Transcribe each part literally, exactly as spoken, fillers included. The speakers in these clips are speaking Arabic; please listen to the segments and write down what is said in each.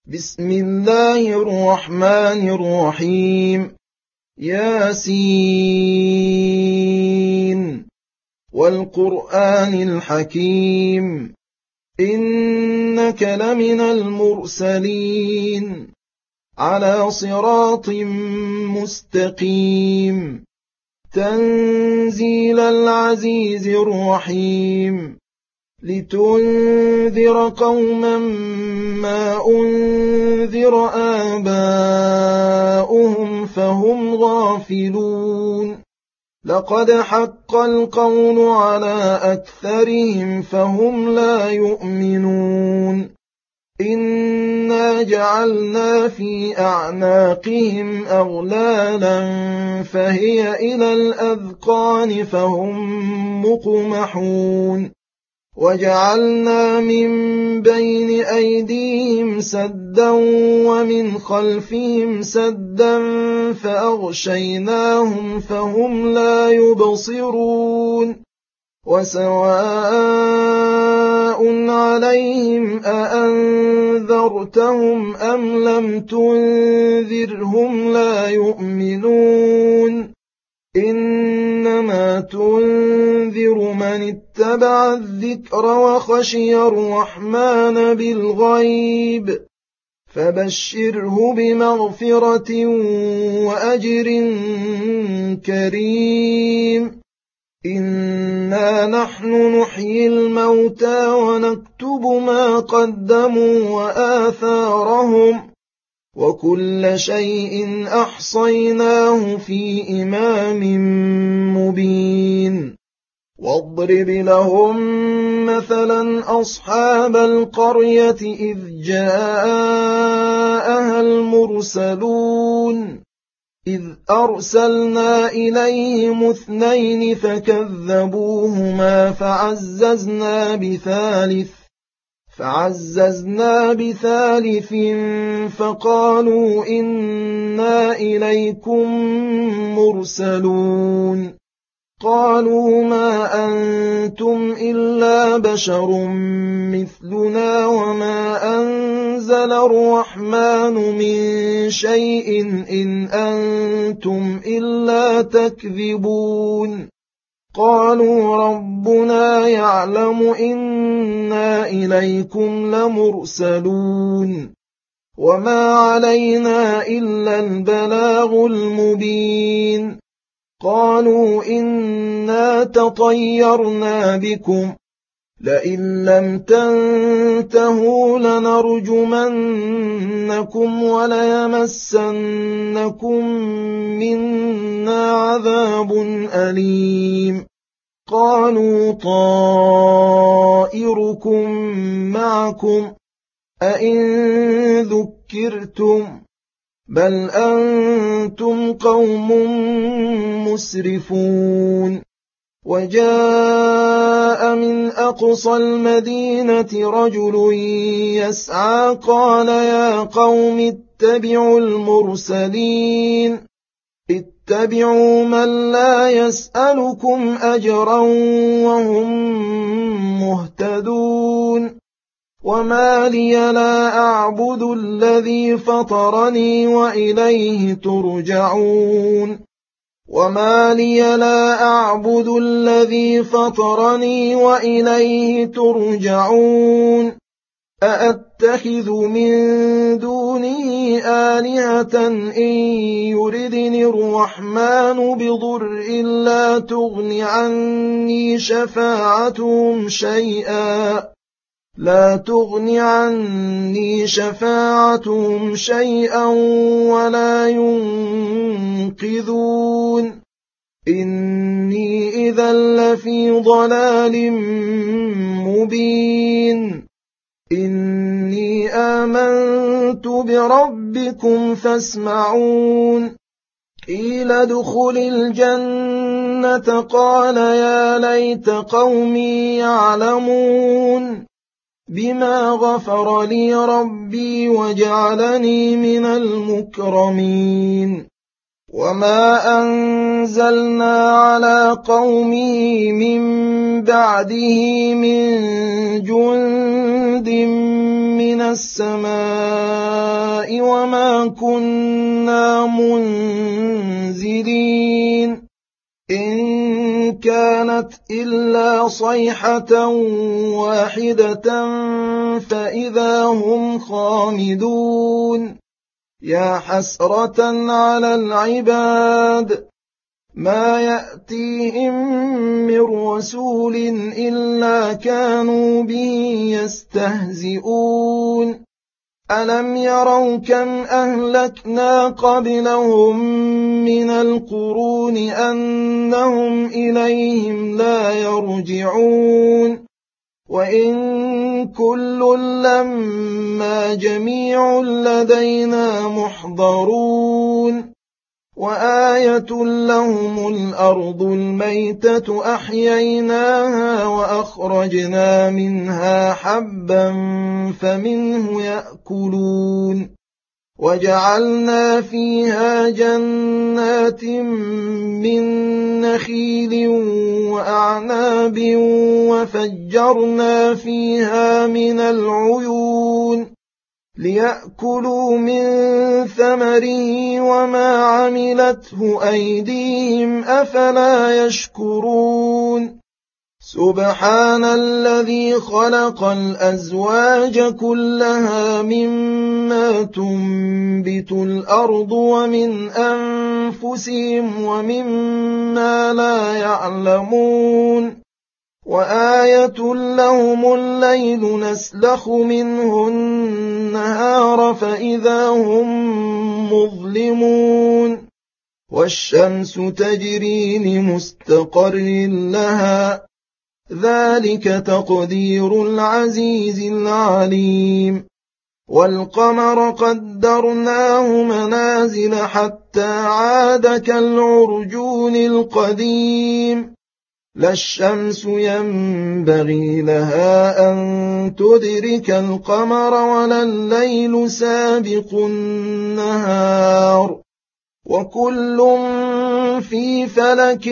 بسم الله الرحمن الرحيم. ياسين والقرآن الحكيم إنك لمن المرسلين على صراط مستقيم تنزيل العزيز الرحيم لتنذر قوما ما أنذر آباؤهم فهم غافلون لقد حق القول على أكثرهم فهم لا يؤمنون إنا جعلنا في أعناقهم أغلالا فهي إلى الأذقان فهم مقمحون وجعلنا من بين أيديهم سدا ومن خلفهم سدا فأغشيناهم فهم لا يبصرون وسواء عليهم أأنذرتهم أم لم تنذرهم لا يؤمنون إنما تنذر من اتبع الذكر وخشي الرحمن بالغيب فبشره بمغفرة وأجر كريم إنا نحن نحيي الموتى ونكتب ما قدموا وآثارهم وكل شيء أحصيناه في إمام مبين واضرب لهم مثلا أصحاب القرية إذ جاءها المرسلون إذ أرسلنا إليهم اثنين فكذبوهما فعززنا بثالث فعززنا بثالث فقالوا إنا إليكم مرسلون قالوا ما أنتم إلا بشر مثلنا وما أنزل الرحمن من شيء إن أنتم إلا تكذبون قالوا ربنا يعلم إنا إليكم لمرسلون وما علينا إلا البلاغ المبين قالوا إنا تطيرنا بكم لئن لم تنتهوا لنرجمنكم وليمسنكم منا عذاب أليم قالوا طائركم معكم أئن ذكرتم بل أنتم قوم مسرفون وجاء من أقصى المدينة رجل يسعى قال يا قوم اتبعوا المرسلين اتبعوا من لا يسألكم أجرا وهم مهتدون وما لي لا أعبد الذي فطرني وإليه ترجعون وما لي لا أعبد الذي فطرني وإليه ترجعون أأتخذ من دونه آلهة إن يردني الرحمن بضر لا تغن عني شفاعتهم شيئا لا تغن عني شفاعتهم شيئا ولا ينقذون إني إذا لفي ضلال مبين إني آمنت بربكم فاسمعون قيل ادخل الجنة قال يا ليت قومي يعلمون بما غفر لي ربي وجعلني من المكرمين وما أنزلنا على قومه من بعده من جند من السماء وما كنا منزلين إن كانت إلا صيحة واحدة فإذا هم خامدون يا حسرة على العباد ما يأتيهم من رسول إلا كانوا به يستهزئون ألم يروا كم أهلكنا قبلهم من القرون أنهم إليهم لا يرجعون وإن كل لما جميع لدينا محضرون وآية لهم الأرض الميتة أحييناها وأخرجنا منها حبا فمنه يأكلون وجعلنا فيها جنات من نخيل وأعناب وفجرنا فيها من العيون ليأكلوا من ثمره وما عملته أيديهم أفلا يشكرون سبحان الذي خلق الأزواج كلها مما تنبت الأرض ومن أنفسهم ومما لا يعلمون وآية لهم الليل نسلخ منه النهار فإذا هم مظلمون والشمس تجري لمستقر لها ذلك تقدير العزيز العليم والقمر قدرناه منازل حتى عاد كالعرجون القديم لا الشمس ينبغي لها أن تدرك القمر ولا الليل سابق النهار وكل في فلك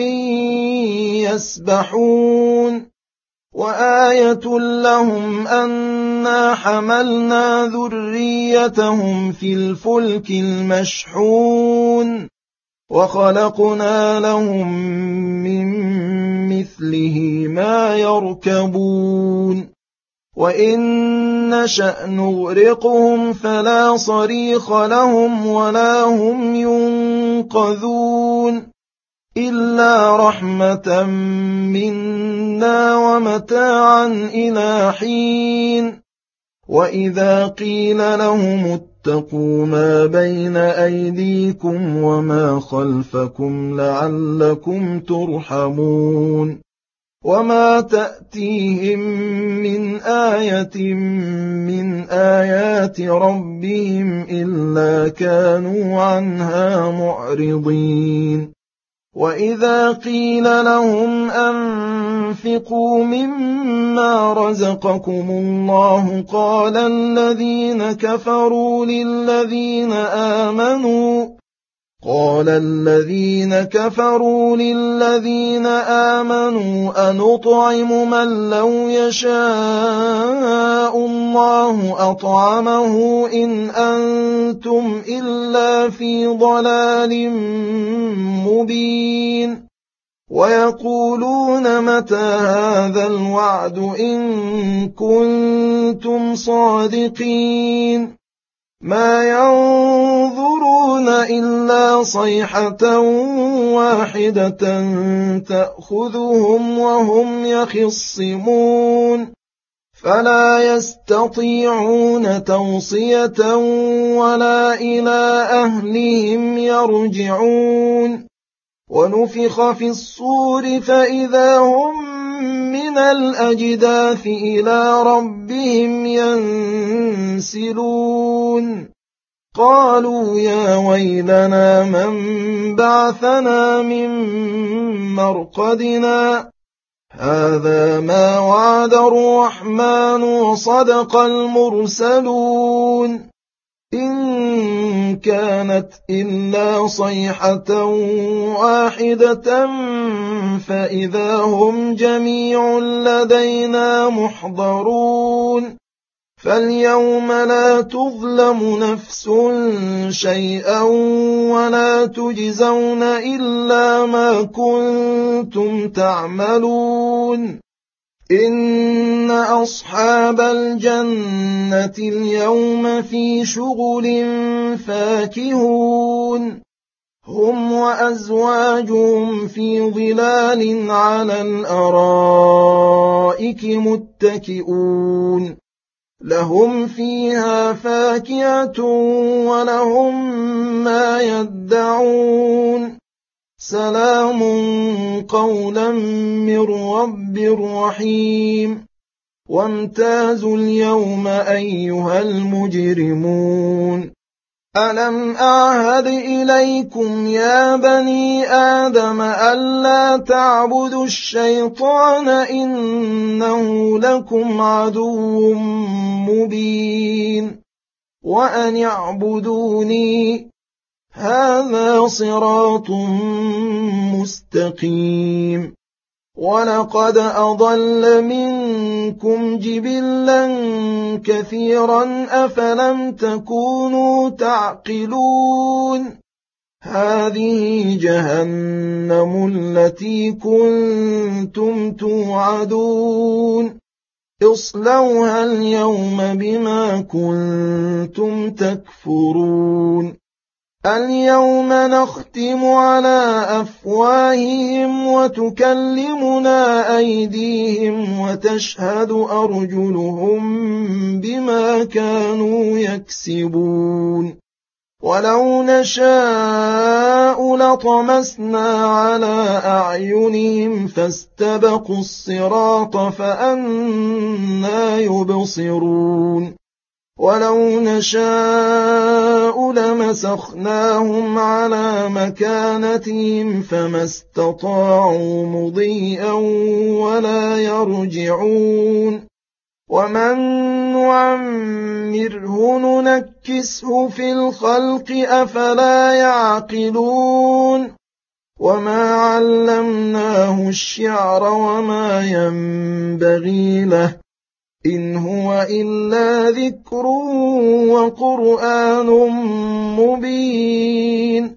يسبحون وآية لهم أنا حملنا ذريتهم في الفلك المشحون وخلقنا لهم من مثله ما يركبون وإن نشأ نغرقهم فلا صريخ لهم ولا هم ينقذون إلا رحمة منا ومتاعا إلى حين وإذا قيل لهم اتقوا ما بين أيديكم وما خلفكم لعلكم ترحمون وما تأتيهم من آية من آيات ربهم إلا كانوا عنها معرضين وإذا قيل لهم أنفقوا مما رزقكم الله قال الذين كفروا للذين آمنوا قال الذين كفروا للذين آمنوا أنطعم من لو يشاء الله أطعمه إن أنتم إلا في ضلال مبين ويقولون متى هذا الوعد إن كنتم صادقين ما ينظرون إلا صيحة واحدة تأخذهم وهم يخصمون فلا يستطيعون توصية ولا إلى أهلهم يرجعون ونفخ في الصور فإذا هم من الأجداث إلى ربهم ينسلون قالوا يا ويلنا من بعثنا من مرقدنا هذا ما وعد الرحمن وصدق المرسلون إن كانت إلا صيحة واحدة فإذا هم جميع لدينا محضرون فاليوم لا تظلم نفس شيئا ولا تجزون إلا ما كنتم تعملون إن أصحاب الجنة اليوم في شغل فاكهون هم وأزواجهم في ظلال على الأرائك متكئون لهم فيها فاكهة ولهم ما يدعون سلام قولا من رب رحيم وامتازوا اليوم أيها المجرمون ألم أعهد إليكم يا بني آدم ألا تعبدوا الشيطان إنه لكم عدو مبين وأن اعبدوني هذا صراط مستقيم ولقد أضل منكم جبلا كثيرا أفلم تكونوا تعقلون هذه جهنم التي كنتم توعدون اصلوها اليوم بما كنتم تكفرون اليوم نختم على أفواههم وتكلمنا أيديهم وتشهد أرجلهم بما كانوا يكسبون ولو نشاء لطمسنا على أعينهم فاستبقوا الصراط فأنى يبصرون ولو نشاء لمسخناهم على مكانتهم فما استطاعوا مضيئا ولا يرجعون ومن نعمره ننكسه في الخلق أفلا يعقلون وما علمناه الشعر وما ينبغي له إن هو إلا ذكر وقرآن مبين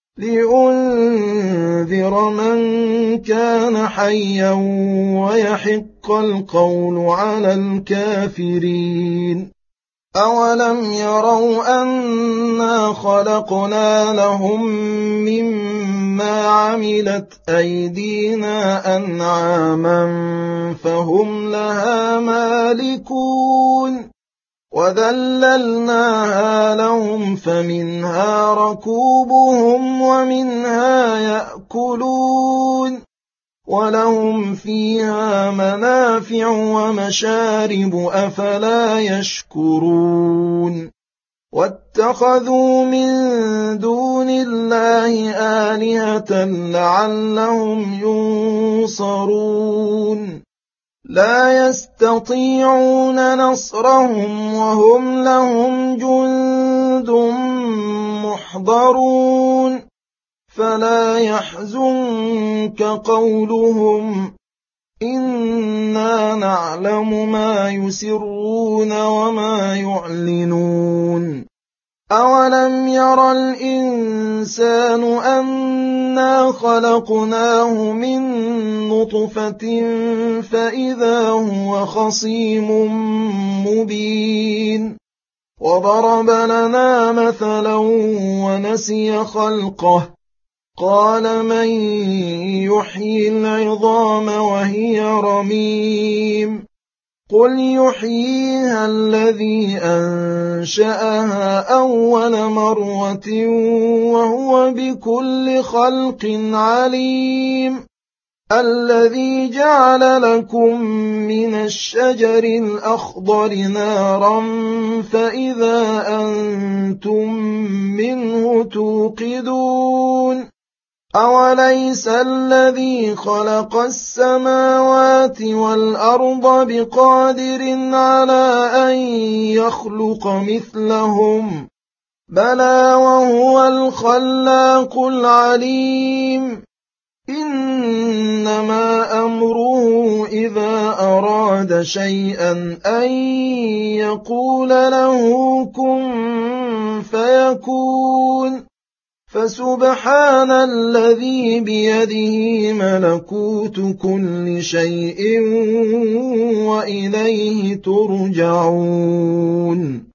لينذر من كان حيا ويحق القول على الكافرين أولم يروا أنا خلقنا لهم مما عملت أيدينا أنعاما فهم لها مالكون وذللناها لهم فمنها ركوبهم ومنها يأكلون ولهم فيها منافع ومشارب أفلا يشكرون واتخذوا من دون الله آلهة لعلهم ينصرون لا يستطيعون نصرهم وهم لهم جند محضرون فلا يحزنك قولهم إنا نعلم ما يسرون وما يعلنون أولم ير الإنسان أنا خلقناه من نطفة فإذا هو خصيم مبين وضرب لنا مثلا ونسي خلقه قال من يحيي العظام وهي رميم قل يحييها الذي أنشأها أول مرة وهو بكل خلق عليم الذي جعل لكم من الشجر الأخضر نارا فإذا أنتم منه توقدون أوليس الذي خلق السماوات والأرض بقادر على أن يخلق مثلهم بلى وهو الخلاق العليم إنما أمره إذا أراد شيئا أن يقول له كن فيكون فسبحان الذي بيده ملكوت كل شيء وإليه ترجعون